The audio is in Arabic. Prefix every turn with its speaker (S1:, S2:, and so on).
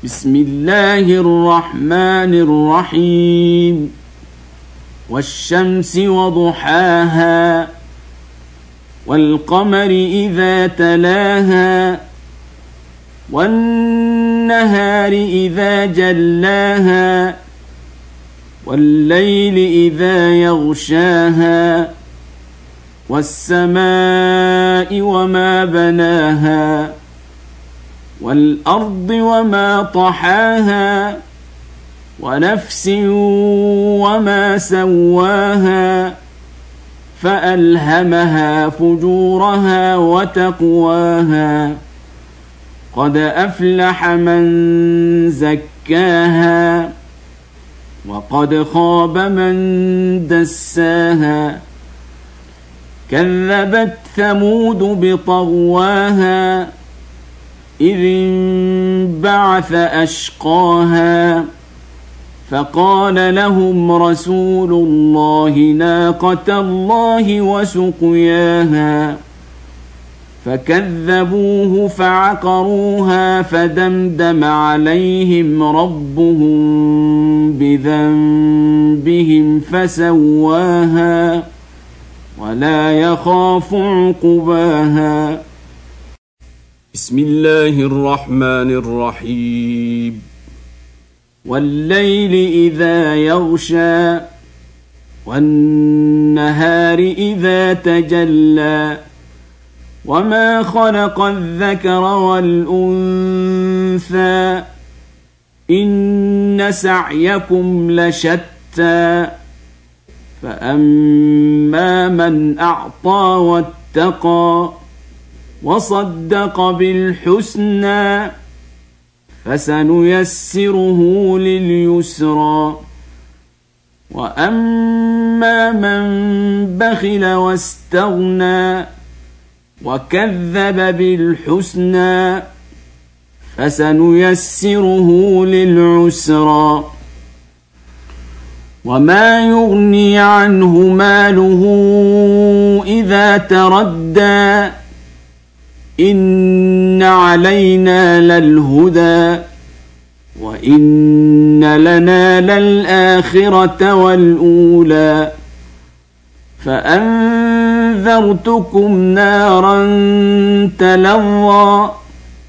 S1: بسم الله الرحمن الرحيم والشمس وضحاها والقمر إذا تلاها والنهار إذا جلاها والليل إذا يغشاها والسماء وما بناها والأرض وما طحاها ونفس وما سواها فألهمها فجورها وتقواها قد أفلح من زكاها وقد خاب من دساها كذبت ثمود بطغواها إذ انبعث أشقاها فقال لهم رسول الله ناقة الله وسقياها فكذبوه فعقروها فدمدم عليهم ربهم بذنبهم فسواها ولا يخاف عقباها. بسم الله الرحمن الرحيم والليل إذا يغشى والنهار إذا تجلى وما خلق الذكر والأنثى إن سعيكم لشتى فأما من أعطى واتقى وصدق بالحسنى فسنيسره لليسرى وأما من بخل واستغنى وكذب بالحسنى فسنيسره للعسرى وما يغني عنه ماله إذا تردى إن علينا للهدى وإن لنا للآخرة والأولى فأنذرتكم نارا تلظى